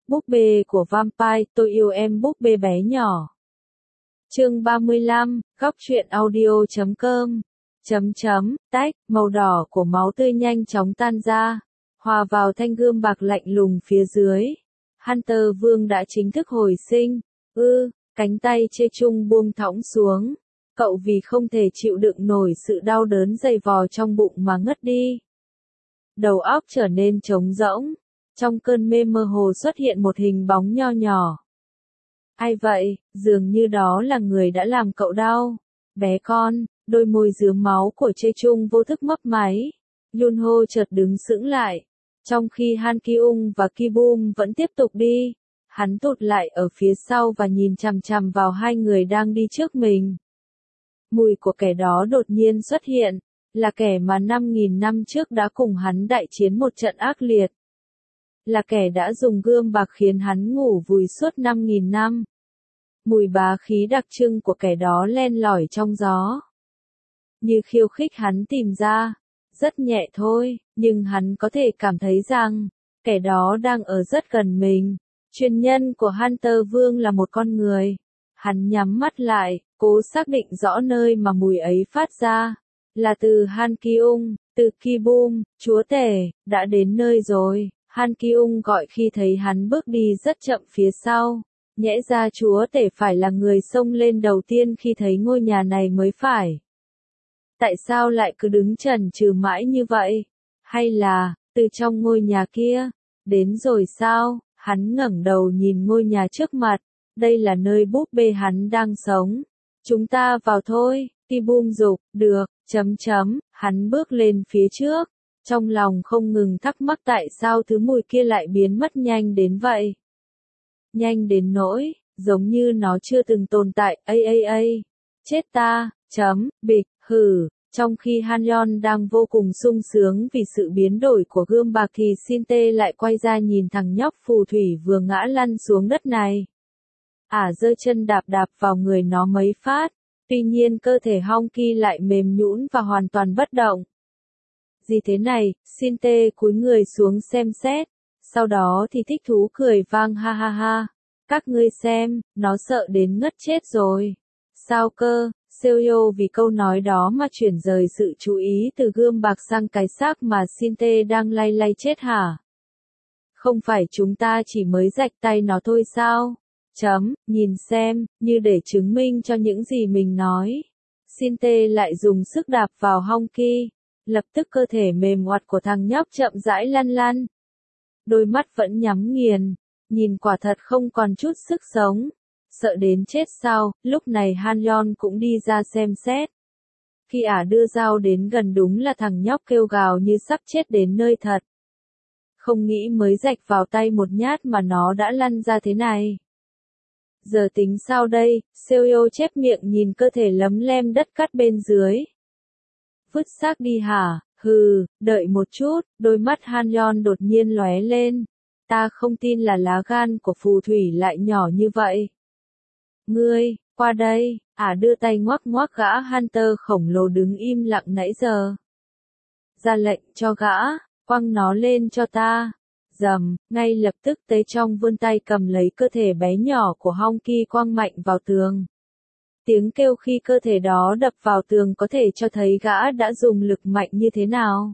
Búp bê của Vampire, tôi yêu em búp bê bé nhỏ. Chương 35, góc truyện audio.com. Tách, màu đỏ của máu tươi nhanh chóng tan ra, hòa vào thanh gươm bạc lạnh lùng phía dưới. Hunter Vương đã chính thức hồi sinh. Cánh tay Chê Chung buông thõng xuống. Cậu vì không thể chịu đựng nổi sự đau đớn dày vò trong bụng mà ngất đi. Đầu óc trở nên trống rỗng. Trong cơn mê mơ hồ xuất hiện một hình bóng nho nhỏ. Ai vậy? Dường như đó là người đã làm cậu đau. Bé con, đôi môi rướm máu của Chê Chung vô thức mấp máy. Yunho chợt đứng sững lại. Trong khi Han Ki-ung và Ki-bum vẫn tiếp tục đi, hắn tụt lại ở phía sau và nhìn chằm chằm vào hai người đang đi trước mình. Mùi của kẻ đó đột nhiên xuất hiện, là kẻ mà 5.000 năm trước đã cùng hắn đại chiến một trận ác liệt. Là kẻ đã dùng gươm bạc khiến hắn ngủ vùi suốt 5.000 năm. Mùi bá khí đặc trưng của kẻ đó len lỏi trong gió. Như khiêu khích hắn tìm ra. Rất nhẹ thôi, nhưng hắn có thể cảm thấy rằng, kẻ đó đang ở rất gần mình. Truyền nhân của Hunter Vương là một con người. Hắn nhắm mắt lại, cố xác định rõ nơi mà mùi ấy phát ra. Là từ Han Ki-ung, từ Ki-bum, chúa tể, đã đến nơi rồi. Han Ki-ung gọi khi thấy hắn bước đi rất chậm phía sau. Nhẽ ra chúa tể phải là người xông lên đầu tiên khi thấy ngôi nhà này mới phải. Tại sao lại cứ đứng chần chừ mãi như vậy? Hay là, từ trong ngôi nhà kia, đến rồi sao? Hắn ngẩng đầu nhìn ngôi nhà trước mặt, đây là nơi búp bê hắn đang sống. Chúng ta vào thôi, Ki-bum dục, được, hắn bước lên phía trước, trong lòng không ngừng thắc mắc tại sao thứ mùi kia lại biến mất nhanh đến vậy. Nhanh đến nỗi, giống như nó chưa từng tồn tại, chết ta, bịch. Trong khi Han-yeon đang vô cùng sung sướng vì sự biến đổi của gươm bạc thì Shin-tae lại quay ra nhìn thằng nhóc phù thủy vừa ngã lăn xuống đất này. Giơ chân đạp vào người nó mấy phát, tuy nhiên cơ thể Hong-ki lại mềm nhũn và hoàn toàn bất động. Gì thế này? Shin-tae cúi người xuống xem xét, sau đó thì thích thú cười vang ha ha ha. Các ngươi xem, nó sợ đến ngất chết rồi. Sao cơ? Seo vì câu nói đó mà chuyển rời sự chú ý từ gươm bạc sang cái xác mà Shin-tae đang lay chết hả? Không phải chúng ta chỉ mới rạch tay nó thôi sao? Nhìn xem, như để chứng minh cho những gì mình nói. Shin-tae lại dùng sức đạp vào Hong-ki, lập tức cơ thể mềm oặt của thằng nhóc chậm rãi lăn. Đôi mắt vẫn nhắm nghiền, nhìn quả thật không còn chút sức sống. Sợ đến chết sao? Lúc này Han-yeon cũng đi ra xem xét. Khi đưa dao đến gần đúng là thằng nhóc kêu gào như sắp chết đến nơi thật. Không nghĩ mới rạch vào tay một nhát mà nó đã lăn ra thế này. Giờ tính sao đây? Seo chép miệng nhìn cơ thể lấm lem đất cát bên dưới. Vứt xác đi hả? Đợi một chút, đôi mắt Han-yeon đột nhiên lóe lên. Ta không tin là lá gan của phù thủy lại nhỏ như vậy. Ngươi, qua đây, đưa tay ngoắc ngoắc gã Hunter khổng lồ đứng im lặng nãy giờ. Ra lệnh cho gã, quăng nó lên cho ta. Ngay lập tức Tế Trong vươn tay cầm lấy cơ thể bé nhỏ của Hong-ki quăng mạnh vào tường. Tiếng kêu khi cơ thể đó đập vào tường có thể cho thấy gã đã dùng lực mạnh như thế nào.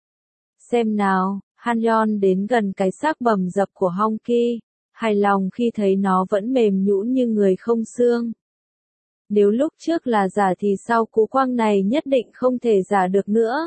Xem nào, Han-yeon đến gần cái xác bầm dập của Hong-ki. Hài lòng khi thấy nó vẫn mềm nhũn như người không xương. Nếu lúc trước là giả thì sau cú quăng này nhất định không thể giả được nữa.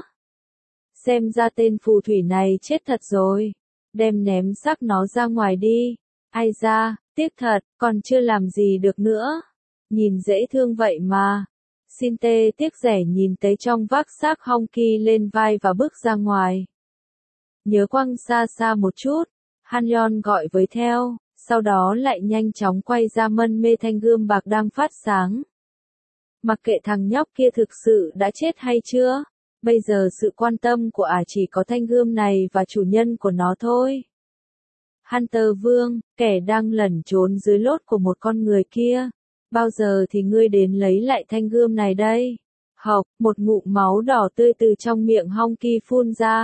Xem ra tên phù thủy này chết thật rồi. Đem ném xác nó ra ngoài đi. Ai da, tiếc thật, còn chưa làm gì được nữa. Nhìn dễ thương vậy mà. Shin-tae tiếc rẻ nhìn Tế Trong vác xác Hong-ki lên vai và bước ra ngoài. Nhớ quăng xa xa một chút. Han-yeon gọi với theo, sau đó lại nhanh chóng quay ra mân mê thanh gươm bạc đang phát sáng. Mặc kệ thằng nhóc kia thực sự đã chết hay chưa, bây giờ sự quan tâm của chỉ có thanh gươm này và chủ nhân của nó thôi. Hunter Vương, kẻ đang lẩn trốn dưới lốt của một con người kia, bao giờ thì ngươi đến lấy lại thanh gươm này đây? Hộc, một ngụm máu đỏ tươi từ trong miệng Hong-ki phun ra.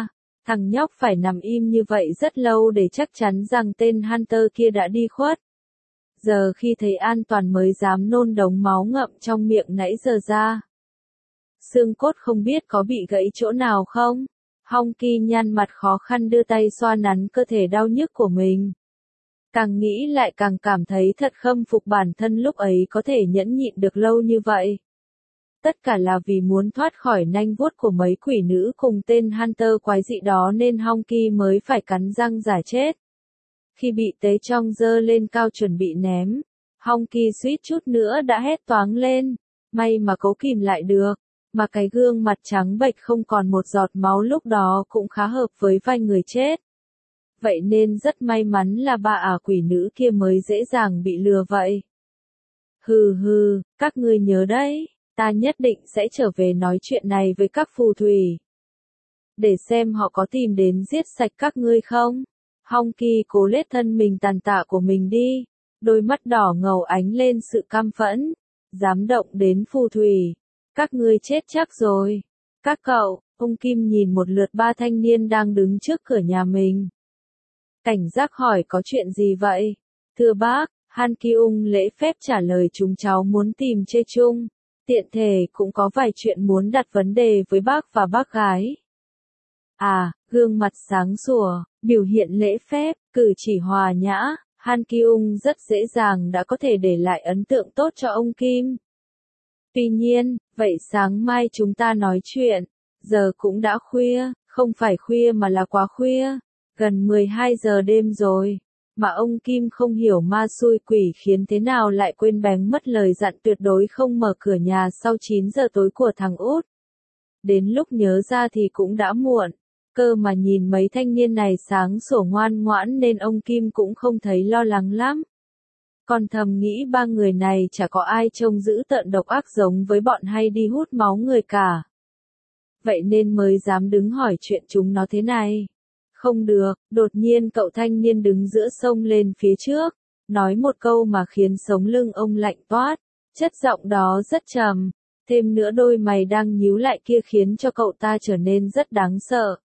Thằng nhóc phải nằm im như vậy rất lâu để chắc chắn rằng tên Hunter kia đã đi khuất. Giờ khi thấy an toàn mới dám nôn đống máu ngậm trong miệng nãy giờ ra. Xương cốt không biết có bị gãy chỗ nào không? Hong Ki nhăn mặt khó khăn đưa tay xoa nắn cơ thể đau nhức của mình. Càng nghĩ lại càng cảm thấy thật khâm phục bản thân lúc ấy có thể nhẫn nhịn được lâu như vậy. Tất cả là vì muốn thoát khỏi nanh vuốt của mấy quỷ nữ cùng tên Hunter quái dị đó nên Hong Ki mới phải cắn răng giả chết. Khi bị Tế Trong giơ lên cao chuẩn bị ném, Hong Ki suýt chút nữa đã hét toáng lên, may mà cố kìm lại được, mà cái gương mặt trắng bệch không còn một giọt máu lúc đó cũng khá hợp với vai người chết. Vậy nên rất may mắn là bà quỷ nữ kia mới dễ dàng bị lừa vậy. Hừ hừ, các ngươi nhớ đấy, ta nhất định sẽ trở về nói chuyện này với các phù thủy. Để xem họ có tìm đến giết sạch các ngươi không? Hong Ki cố lết thân mình tàn tạ của mình đi, đôi mắt đỏ ngầu ánh lên sự căm phẫn. Dám động đến phù thủy, các ngươi chết chắc rồi. Các cậu, ông Kim nhìn một lượt ba thanh niên đang đứng trước cửa nhà mình. Cảnh giác hỏi có chuyện gì vậy? Thưa bác, Han Ki-ung lễ phép trả lời chúng cháu muốn tìm Chê Chung. Tiện thể cũng có vài chuyện muốn đặt vấn đề với bác và bác gái. Gương mặt sáng sủa, biểu hiện lễ phép, cử chỉ hòa nhã, Han Ki-ung rất dễ dàng đã có thể để lại ấn tượng tốt cho ông Kim. Tuy nhiên, vậy sáng mai chúng ta nói chuyện, giờ cũng đã khuya, không phải khuya mà là quá khuya, gần 12 giờ đêm rồi, mà ông Kim không hiểu ma xui quỷ khiến thế nào lại quên bén mất lời dặn tuyệt đối không mở cửa nhà sau 9 giờ tối của thằng út. Đến lúc nhớ ra thì cũng đã muộn. Cơ mà nhìn mấy thanh niên này sáng sủa ngoan ngoãn nên ông Kim cũng không thấy lo lắng lắm. Còn thầm nghĩ ba người này chả có ai trông dữ tợn độc ác giống với bọn hay đi hút máu người cả. Vậy nên mới dám đứng hỏi chuyện chúng nó thế này. Không được, đột nhiên cậu thanh niên đứng giữa sông lên phía trước, nói một câu mà khiến sống lưng ông lạnh toát, chất giọng đó rất trầm, thêm nữa đôi mày đang nhíu lại kia khiến cho cậu ta trở nên rất đáng sợ.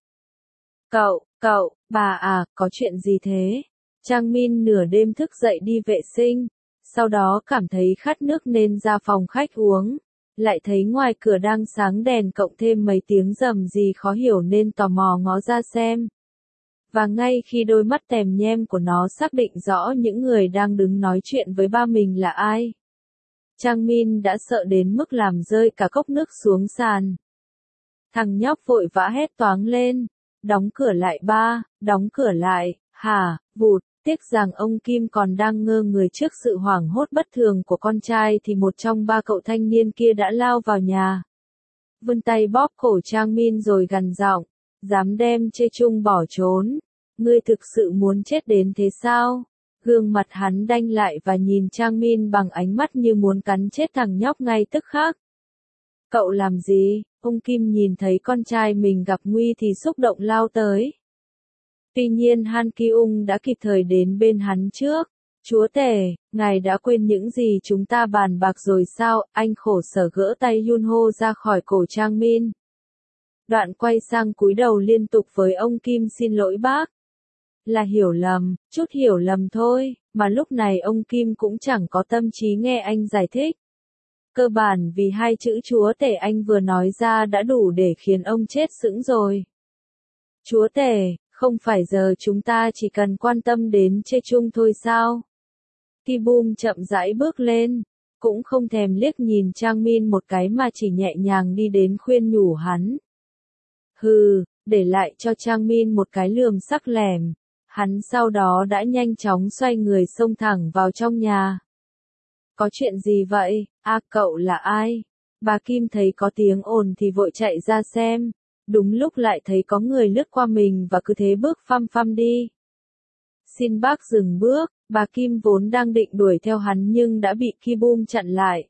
Bà có chuyện gì thế? Trang Min nửa đêm thức dậy đi vệ sinh, sau đó cảm thấy khát nước nên ra phòng khách uống, lại thấy ngoài cửa đang sáng đèn cộng thêm mấy tiếng rầm gì khó hiểu nên tò mò ngó ra xem. Và ngay khi đôi mắt tèm nhem của nó xác định rõ những người đang đứng nói chuyện với ba mình là ai, Trang Min đã sợ đến mức làm rơi cả cốc nước xuống sàn. Thằng nhóc vội vã hét toáng lên. Đóng cửa lại ba, đóng cửa lại, vụt, tiếc rằng ông Kim còn đang ngơ người trước sự hoảng hốt bất thường của con trai thì một trong ba cậu thanh niên kia đã lao vào nhà. Vươn tay bóp cổ Trang Min rồi gằn giọng, dám đem Chê Chung bỏ trốn, ngươi thực sự muốn chết đến thế sao? Gương mặt hắn đanh lại và nhìn Trang Min bằng ánh mắt như muốn cắn chết thằng nhóc ngay tức khắc. Cậu làm gì? Ông Kim nhìn thấy con trai mình gặp nguy thì xúc động lao tới. Tuy nhiên Han Ki-ung đã kịp thời đến bên hắn trước. Chúa tể, ngài đã quên những gì chúng ta bàn bạc rồi sao? Anh khổ sở gỡ tay Yunho ra khỏi cổ Trang Min. Đoạn quay sang cúi đầu liên tục với ông Kim xin lỗi bác. Là hiểu lầm, chút hiểu lầm thôi, mà lúc này ông Kim cũng chẳng có tâm trí nghe anh giải thích. Cơ bản vì hai chữ chúa tể anh vừa nói ra đã đủ để khiến ông chết sững rồi. Chúa tể, không phải giờ chúng ta chỉ cần quan tâm đến Chê Chung thôi sao? Ki Bum chậm rãi bước lên, cũng không thèm liếc nhìn Trang Min một cái mà chỉ nhẹ nhàng đi đến khuyên nhủ hắn. Để lại cho Trang Min một cái lườm sắc lẻm, hắn sau đó đã nhanh chóng xoay người xông thẳng vào trong nhà. Có chuyện gì vậy? Cậu là ai? Bà Kim thấy có tiếng ồn thì vội chạy ra xem. Đúng lúc lại thấy có người lướt qua mình và cứ thế bước phăm phăm đi. Xin bác dừng bước, bà Kim vốn đang định đuổi theo hắn nhưng đã bị Ki Bum chặn lại.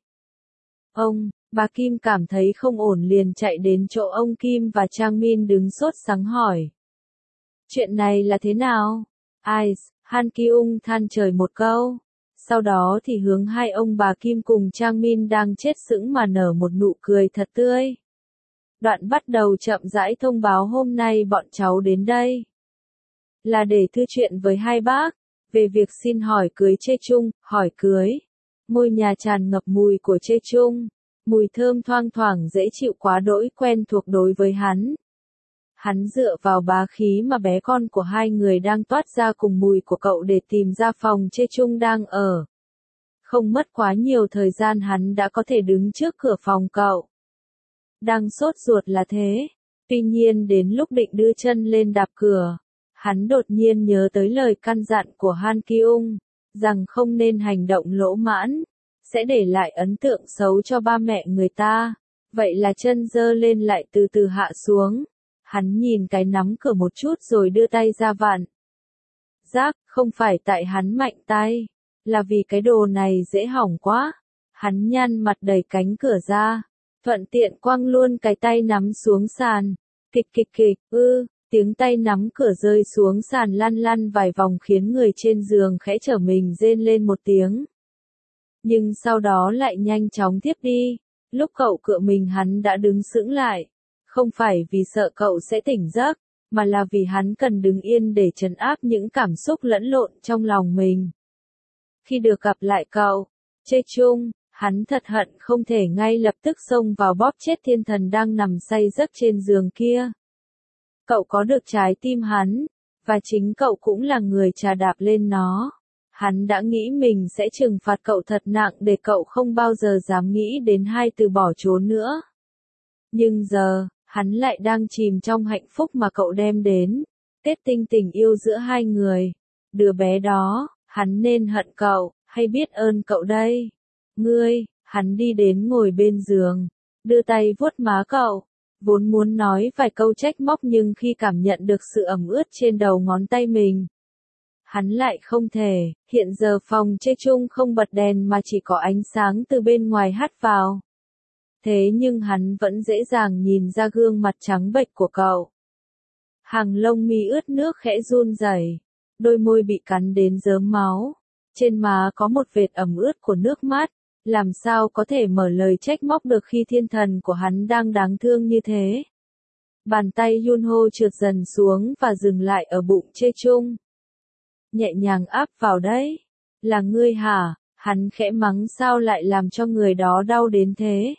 Bà Kim cảm thấy không ổn liền chạy đến chỗ ông Kim và Trang Min đứng sốt sắng hỏi. Chuyện này là thế nào? Han Ki-ung than trời một câu. Sau đó thì hướng hai ông bà Kim cùng Trang Min đang chết sững mà nở một nụ cười thật tươi. Đoạn bắt đầu chậm rãi thông báo hôm nay bọn cháu đến đây là để thư chuyện với hai bác, về việc xin hỏi cưới Chê Chung, hỏi cưới. Ngôi nhà tràn ngập mùi của Chê Chung, mùi thơm thoang thoảng dễ chịu quá đỗi quen thuộc đối với hắn. Hắn dựa vào bá khí mà bé con của hai người đang toát ra cùng mùi của cậu để tìm ra phòng Chê Chung đang ở. Không mất quá nhiều thời gian hắn đã có thể đứng trước cửa phòng cậu. Đang sốt ruột là thế, tuy nhiên đến lúc định đưa chân lên đạp cửa, hắn đột nhiên nhớ tới lời căn dặn của Han Ki-ung, rằng không nên hành động lỗ mãn, sẽ để lại ấn tượng xấu cho ba mẹ người ta. Vậy là chân giơ lên lại từ từ hạ xuống. Hắn nhìn cái nắm cửa một chút rồi đưa tay ra vặn. Giác, không phải tại hắn mạnh tay, là vì cái đồ này dễ hỏng quá. Hắn nhăn mặt đẩy cánh cửa ra, thuận tiện quăng luôn cái tay nắm xuống sàn. Kịch kịch kịch, tiếng tay nắm cửa rơi xuống sàn lăn lăn vài vòng khiến người trên giường khẽ trở mình rên lên một tiếng. Nhưng sau đó lại nhanh chóng tiếp đi. Lúc cậu cựa mình hắn đã đứng sững lại. Không phải vì sợ cậu sẽ tỉnh giấc, mà là vì hắn cần đứng yên để trấn áp những cảm xúc lẫn lộn trong lòng mình. Khi được gặp lại cậu, Chê Chung, hắn thật hận không thể ngay lập tức xông vào bóp chết thiên thần đang nằm say giấc trên giường kia. Cậu có được trái tim hắn, và chính cậu cũng là người chà đạp lên nó. Hắn đã nghĩ mình sẽ trừng phạt cậu thật nặng để cậu không bao giờ dám nghĩ đến hai từ bỏ trốn nữa. Nhưng giờ, hắn lại đang chìm trong hạnh phúc mà cậu đem đến. Kết tinh tình yêu giữa hai người. Đứa bé đó, hắn nên hận cậu, hay biết ơn cậu đây? Ngươi, hắn đi đến ngồi bên giường, đưa tay vuốt má cậu. Vốn muốn nói vài câu trách móc nhưng khi cảm nhận được sự ẩm ướt trên đầu ngón tay mình, hắn lại không thể. Hiện giờ phòng Chê Chung không bật đèn mà chỉ có ánh sáng từ bên ngoài hắt vào. Thế nhưng hắn vẫn dễ dàng nhìn ra gương mặt trắng bệch của cậu. Hàng lông mi ướt nước khẽ run rẩy, đôi môi bị cắn đến rớm máu. Trên má có một vệt ẩm ướt của nước mắt. Làm sao có thể mở lời trách móc được khi thiên thần của hắn đang đáng thương như thế. Bàn tay Yunho trượt dần xuống và dừng lại ở bụng Chê Chung. Nhẹ nhàng áp vào đấy. Là ngươi hả? Hắn khẽ mắng sao lại làm cho người đó đau đến thế.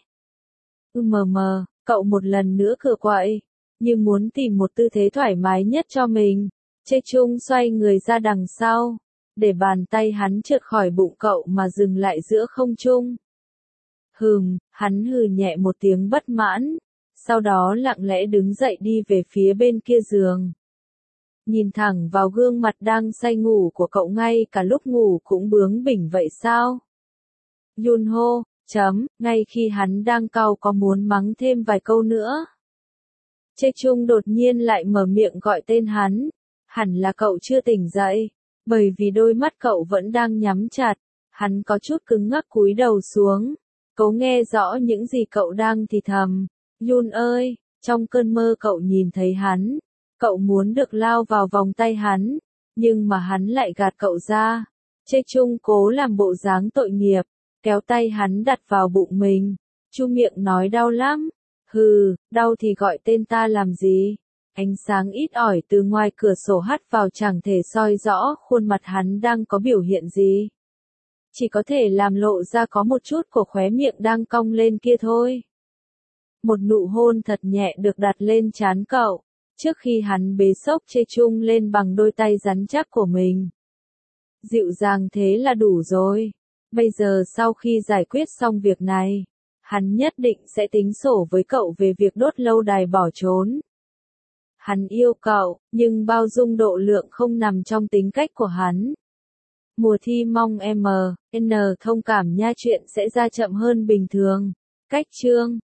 Cậu một lần nữa cựa quậy, như muốn tìm một tư thế thoải mái nhất cho mình. Chê Chung xoay người ra đằng sau, để bàn tay hắn trượt khỏi bụng cậu mà dừng lại giữa không trung. Hắn hừ nhẹ một tiếng bất mãn, sau đó lặng lẽ đứng dậy đi về phía bên kia giường. Nhìn thẳng vào gương mặt đang say ngủ của cậu ngay cả lúc ngủ cũng bướng bỉnh vậy sao? Yunho, ngay khi hắn đang cau có muốn mắng thêm vài câu nữa. Chê Chung đột nhiên lại mở miệng gọi tên hắn. Hẳn là cậu chưa tỉnh dậy, bởi vì đôi mắt cậu vẫn đang nhắm chặt. Hắn có chút cứng ngắc cúi đầu xuống, cố nghe rõ những gì cậu đang thì thầm. Yun ơi, trong cơn mơ cậu nhìn thấy hắn. Cậu muốn được lao vào vòng tay hắn, nhưng mà hắn lại gạt cậu ra. Chê Chung cố làm bộ dáng tội nghiệp, kéo tay hắn đặt vào bụng mình. Chu miệng nói đau lắm. Đau thì gọi tên ta làm gì? Ánh sáng ít ỏi từ ngoài cửa sổ hắt vào chẳng thể soi rõ khuôn mặt hắn đang có biểu hiện gì. Chỉ có thể làm lộ ra có một chút của khóe miệng đang cong lên kia thôi. Một nụ hôn thật nhẹ được đặt lên trán cậu, trước khi hắn bế xốc Chê Chung lên bằng đôi tay rắn chắc của mình. Dịu dàng thế là đủ rồi. Bây giờ sau khi giải quyết xong việc này, hắn nhất định sẽ tính sổ với cậu về việc đốt lâu đài bỏ trốn. Hắn yêu cậu, nhưng bao dung độ lượng không nằm trong tính cách của hắn. Mùa thi mong M, N thông cảm nha, chuyện sẽ ra chậm hơn bình thường. Cách chương